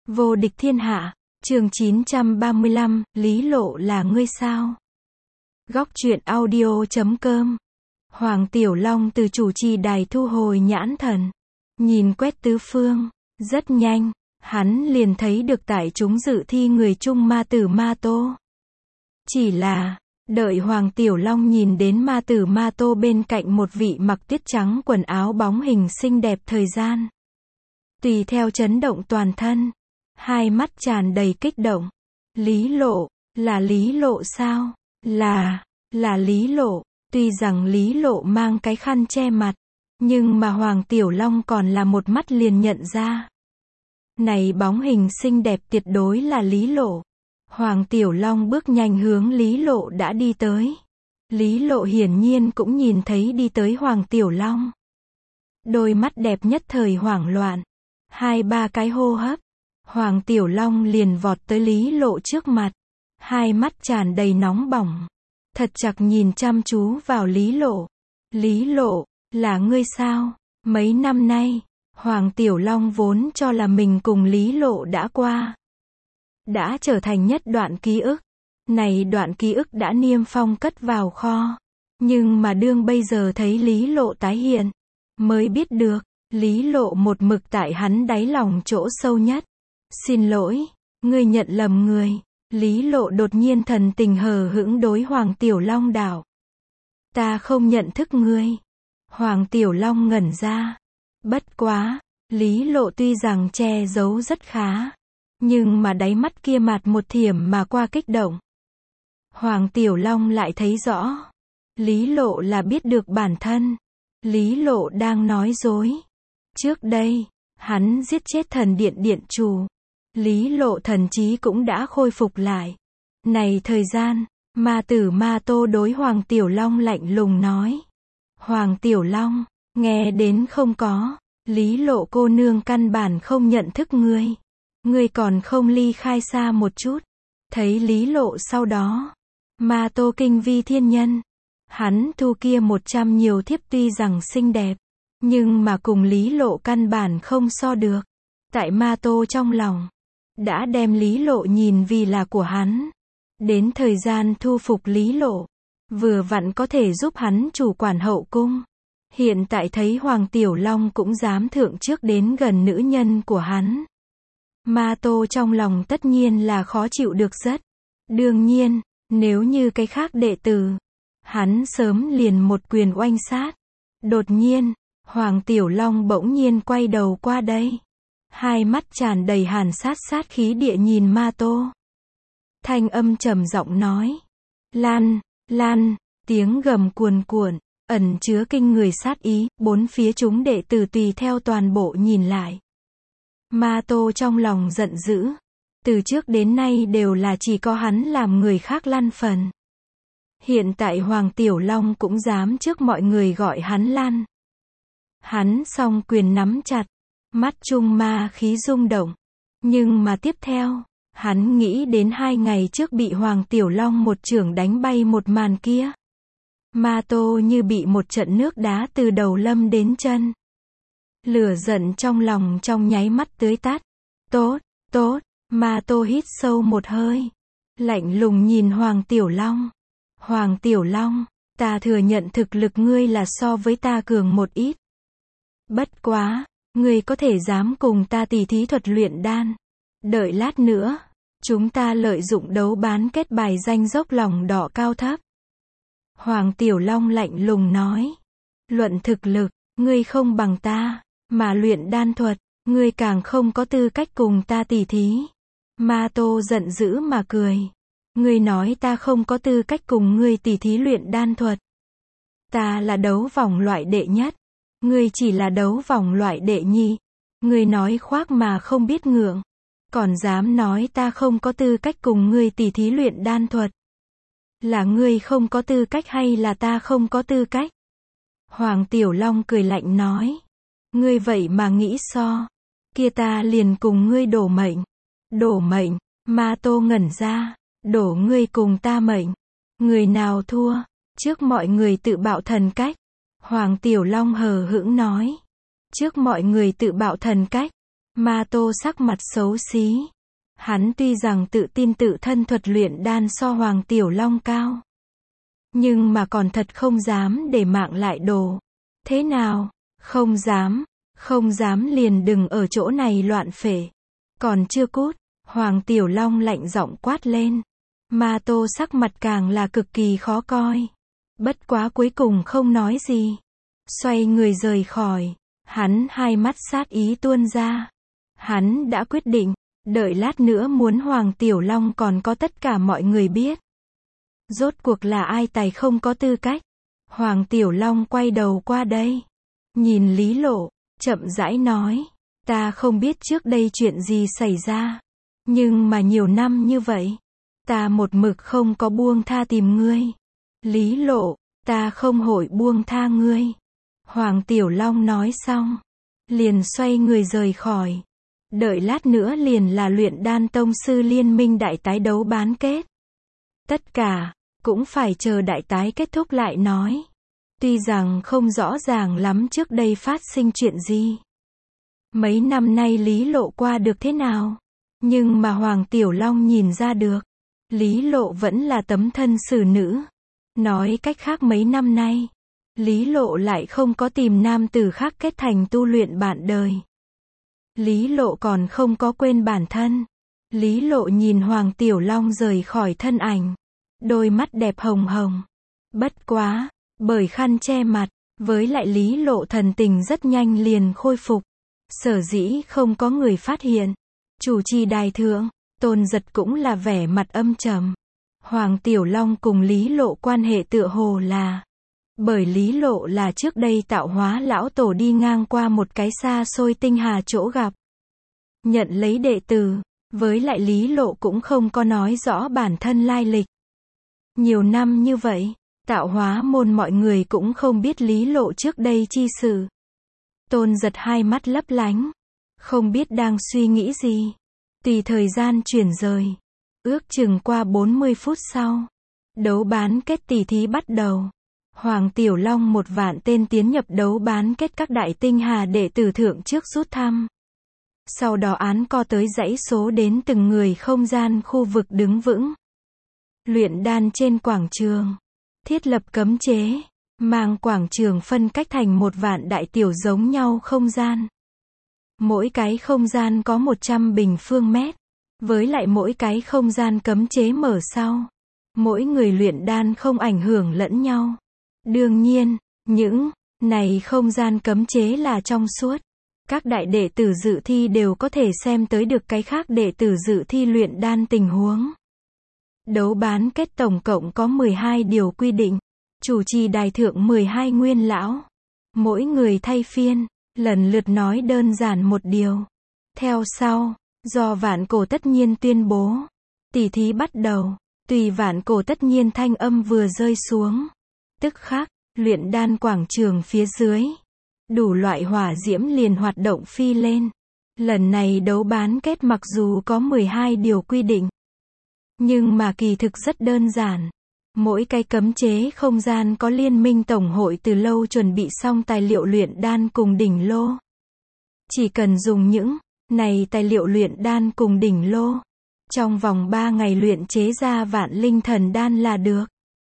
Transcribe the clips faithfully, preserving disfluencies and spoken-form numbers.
Vô địch thiên hạ, chương chín trăm ba mươi lăm, Lý Lộ là ngươi sao? Góc truyện audio chấm com. Hoàng Tiểu Long từ chủ trì đài thu hồi nhãn thần, nhìn quét tứ phương, rất nhanh, hắn liền thấy được tại chúng dự thi người chung ma tử Ma Tô. Chỉ là, đợi Hoàng Tiểu Long nhìn đến ma tử Ma Tô bên cạnh một vị mặc tuyết trắng quần áo bóng hình xinh đẹp thời gian, tùy theo chấn động toàn thân, hai mắt tràn đầy kích động. Lý Lộ, là Lý Lộ sao? Là, là Lý Lộ. Tuy rằng Lý Lộ mang cái khăn che mặt, nhưng mà Hoàng Tiểu Long còn là một mắt liền nhận ra. Này bóng hình xinh đẹp tuyệt đối là Lý Lộ. Hoàng Tiểu Long bước nhanh hướng Lý Lộ đã đi tới. Lý Lộ hiển nhiên cũng nhìn thấy đi tới Hoàng Tiểu Long. Đôi mắt đẹp nhất thời hoảng loạn. Hai ba cái hô hấp, Hoàng Tiểu Long liền vọt tới Lý Lộ trước mặt. Hai mắt tràn đầy nóng bỏng, thật chặt nhìn chăm chú vào Lý Lộ. Lý Lộ, là ngươi sao? Mấy năm nay, Hoàng Tiểu Long vốn cho là mình cùng Lý Lộ đã qua, đã trở thành nhất đoạn ký ức. Này đoạn ký ức đã niêm phong cất vào kho. Nhưng mà đương bây giờ thấy Lý Lộ tái hiện, mới biết được, Lý Lộ một mực tại hắn đáy lòng chỗ sâu nhất. Xin lỗi, ngươi nhận lầm người. Lý Lộ đột nhiên thần tình hờ hững đối Hoàng Tiểu Long đảo. Ta không nhận thức ngươi. Hoàng Tiểu Long ngẩn ra. Bất quá, Lý Lộ tuy rằng che giấu rất khá, nhưng mà đáy mắt kia mặt một thiểm mà qua kích động. Hoàng Tiểu Long lại thấy rõ, Lý Lộ là biết được bản thân. Lý Lộ đang nói dối. Trước đây, hắn giết chết thần điện điện chủ. Lý Lộ thần trí cũng đã khôi phục lại. Này thời gian, ma tử Ma Tô đối Hoàng Tiểu Long lạnh lùng nói. Hoàng Tiểu Long, nghe đến không có, Lý Lộ cô nương căn bản không nhận thức ngươi. Ngươi còn không ly khai xa một chút. Thấy Lý Lộ sau đó, Ma Tô kinh vi thiên nhân. Hắn thu kia một trăm nhiều thiếp tuy rằng xinh đẹp, nhưng mà cùng Lý Lộ căn bản không so được. Tại Ma Tô trong lòng, đã đem Lý Lộ nhìn vì là của hắn. Đến thời gian thu phục Lý Lộ, vừa vặn có thể giúp hắn chủ quản hậu cung. Hiện tại thấy Hoàng Tiểu Long cũng dám thượng trước đến gần nữ nhân của hắn. Ma Tô trong lòng tất nhiên là khó chịu được rất. Đương nhiên, nếu như cái khác đệ tử, hắn sớm liền một quyền oanh sát. Đột nhiên, Hoàng Tiểu Long bỗng nhiên quay đầu qua đây. Hai mắt tràn đầy hàn sát sát khí địa nhìn Ma Tô. Thanh âm trầm giọng nói. Lan, lan, tiếng gầm cuồn cuộn, ẩn chứa kinh người sát ý, bốn phía chúng đệ tử tùy theo toàn bộ nhìn lại. Ma Tô trong lòng giận dữ. Từ trước đến nay đều là chỉ có hắn làm người khác lăn phần. Hiện tại Hoàng Tiểu Long cũng dám trước mọi người gọi hắn lăn. Hắn song quyền nắm chặt, mắt trung ma khí rung động. Nhưng mà tiếp theo, hắn nghĩ đến hai ngày trước bị Hoàng Tiểu Long một chưởng đánh bay một màn kia. Ma Tô như bị một trận nước đá từ đầu lâm đến chân. Lửa giận trong lòng trong nháy mắt tưới tắt. Tốt, tốt, Ma Tô hít sâu một hơi, lạnh lùng nhìn Hoàng Tiểu Long. Hoàng Tiểu Long, ta thừa nhận thực lực ngươi là so với ta cường một ít. Bất quá, ngươi có thể dám cùng ta tỉ thí thuật luyện đan. Đợi lát nữa, chúng ta lợi dụng đấu bán kết bài danh dốc lòng đỏ cao thấp. Hoàng Tiểu Long lạnh lùng nói. Luận thực lực, ngươi không bằng ta, mà luyện đan thuật, ngươi càng không có tư cách cùng ta tỉ thí. Ma Tô giận dữ mà cười. Ngươi nói ta không có tư cách cùng ngươi tỉ thí luyện đan thuật. Ta là đấu vòng loại đệ nhất. Ngươi chỉ là đấu vòng loại đệ nhị. Ngươi nói khoác mà không biết ngượng. Còn dám nói ta không có tư cách cùng ngươi tỉ thí luyện đan thuật. Là ngươi không có tư cách hay là ta không có tư cách? Hoàng Tiểu Long cười lạnh nói. Ngươi vậy mà nghĩ so. Kia ta liền cùng ngươi đổ mệnh. Đổ mệnh, Ma Tô ngẩn ra. Đổ ngươi cùng ta mệnh. Người nào thua? Trước mọi người tự bạo thần cách. Hoàng Tiểu Long hờ hững nói. Trước mọi người tự bạo thần cách. Ma Tô sắc mặt xấu xí. Hắn tuy rằng tự tin tự thân thuật luyện đan so Hoàng Tiểu Long cao, nhưng mà còn thật không dám để mạng lại đồ. Thế nào? Không dám, không dám liền đừng ở chỗ này loạn phể. Còn chưa cút, Hoàng Tiểu Long lạnh giọng quát lên. Ma Tô sắc mặt càng là cực kỳ khó coi. Bất quá cuối cùng không nói gì. Xoay người rời khỏi. Hắn hai mắt sát ý tuôn ra. Hắn đã quyết định, đợi lát nữa muốn Hoàng Tiểu Long còn có tất cả mọi người biết. Rốt cuộc là ai tài không có tư cách. Hoàng Tiểu Long quay đầu qua đây. Nhìn Lý Lộ, chậm rãi nói. Ta không biết trước đây chuyện gì xảy ra. Nhưng mà nhiều năm như vậy, ta một mực không có buông tha tìm ngươi. Lý Lộ, ta không hội buông tha ngươi. Hoàng Tiểu Long nói xong, liền xoay người rời khỏi. Đợi lát nữa liền là luyện đan tông sư liên minh đại tái đấu bán kết. Tất cả, cũng phải chờ đại tái kết thúc lại nói. Tuy rằng không rõ ràng lắm trước đây phát sinh chuyện gì. Mấy năm nay Lý Lộ qua được thế nào? Nhưng mà Hoàng Tiểu Long nhìn ra được. Lý Lộ vẫn là tấm thân xử nữ. Nói cách khác mấy năm nay, Lý Lộ lại không có tìm nam tử khác kết thành tu luyện bạn đời. Lý Lộ còn không có quên bản thân. Lý Lộ nhìn Hoàng Tiểu Long rời khỏi thân ảnh. Đôi mắt đẹp hồng hồng. Bất quá, bởi khăn che mặt, với lại Lý Lộ thần tình rất nhanh liền khôi phục. Sở dĩ không có người phát hiện. Chủ trì đài thượng, Tôn Giật cũng là vẻ mặt âm trầm. Hoàng Tiểu Long cùng Lý Lộ quan hệ tựa hồ là, bởi Lý Lộ là trước đây tạo hóa lão tổ đi ngang qua một cái xa xôi tinh hà chỗ gặp. Nhận lấy đệ tử, với lại Lý Lộ cũng không có nói rõ bản thân lai lịch. Nhiều năm như vậy, tạo hóa môn mọi người cũng không biết Lý Lộ trước đây chi sự. Tôn Giật hai mắt lấp lánh, không biết đang suy nghĩ gì. Tùy thời gian chuyển rời, ước chừng qua bốn mươi phút sau, đấu bán kết tỷ thí bắt đầu. Hoàng Tiểu Long một vạn tên tiến nhập đấu bán kết các đại tinh hà đệ tử thượng trước rút thăm. Sau đó án co tới dãy số đến từng người không gian khu vực đứng vững. Luyện đan trên quảng trường, thiết lập cấm chế, mang quảng trường phân cách thành một vạn đại tiểu giống nhau không gian. Mỗi cái không gian có một trăm bình phương mét, với lại mỗi cái không gian cấm chế mở sau. Mỗi người luyện đan không ảnh hưởng lẫn nhau. Đương nhiên, những này không gian cấm chế là trong suốt. Các đại đệ tử dự thi đều có thể xem tới được cái khác đệ tử dự thi luyện đan tình huống. Đấu bán kết tổng cộng có mười hai điều quy định. Chủ trì đài thượng mười hai nguyên lão. Mỗi người thay phiên, lần lượt nói đơn giản một điều. Theo sau, do Vạn Cổ Tất Nhiên tuyên bố. Tỷ thí bắt đầu, tùy Vạn Cổ Tất Nhiên thanh âm vừa rơi xuống. Tức khắc, luyện đan quảng trường phía dưới. Đủ loại hỏa diễm liền hoạt động phi lên. Lần này đấu bán kết mặc dù có mười hai điều quy định, nhưng mà kỳ thực rất đơn giản. Mỗi cái cấm chế không gian có liên minh tổng hội từ lâu chuẩn bị xong tài liệu luyện đan cùng đỉnh lô. Chỉ cần dùng những này tài liệu luyện đan cùng đỉnh lô, trong vòng ba ngày luyện chế ra vạn linh thần đan là được.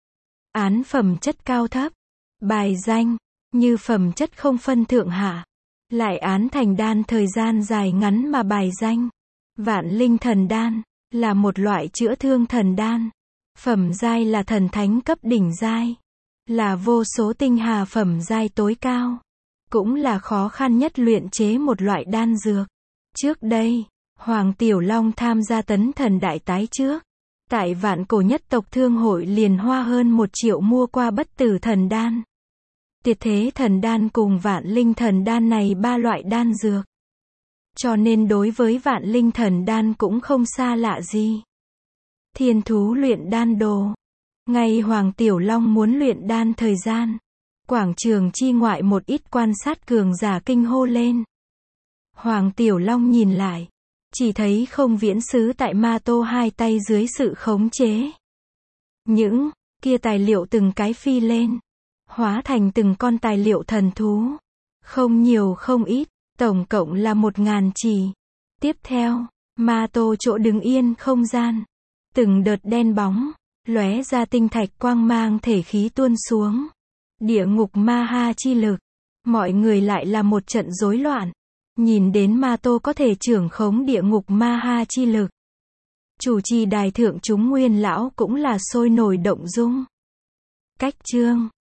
Án phẩm chất cao thấp, bài danh, như phẩm chất không phân thượng hạ. Lại án thành đan thời gian dài ngắn mà bài danh. Vạn linh thần đan, là một loại chữa thương thần đan. Phẩm giai là thần thánh cấp đỉnh giai. Là vô số tinh hà phẩm giai tối cao. Cũng là khó khăn nhất luyện chế một loại đan dược. Trước đây, Hoàng Tiểu Long tham gia tấn thần đại tái trước. Tại Vạn Cổ nhất tộc thương hội liền hoa hơn một triệu mua qua bất tử thần đan. Tiệt thế thần đan cùng vạn linh thần đan này ba loại đan dược. Cho nên đối với vạn linh thần đan cũng không xa lạ gì. Thiên thú luyện đan đồ. Ngay Hoàng Tiểu Long muốn luyện đan thời gian. Quảng trường chi ngoại một ít quan sát cường giả kinh hô lên. Hoàng Tiểu Long nhìn lại. Chỉ thấy không viễn sứ tại Ma Tô hai tay dưới sự khống chế. Những kia tài liệu từng cái phi lên. Hóa thành từng con tài liệu thần thú. Không nhiều không ít, tổng cộng là một ngàn chỉ. Tiếp theo, ma tô chỗ đứng yên không gian. Từng đợt đen bóng, lóe ra tinh thạch quang mang thể khí tuôn xuống. Địa ngục ma ha chi lực. Mọi người lại là một trận rối loạn. Nhìn đến ma tô có thể trưởng khống địa ngục ma ha chi lực. Chủ trì đài thượng chúng nguyên lão cũng là sôi nổi động dung. Cách chương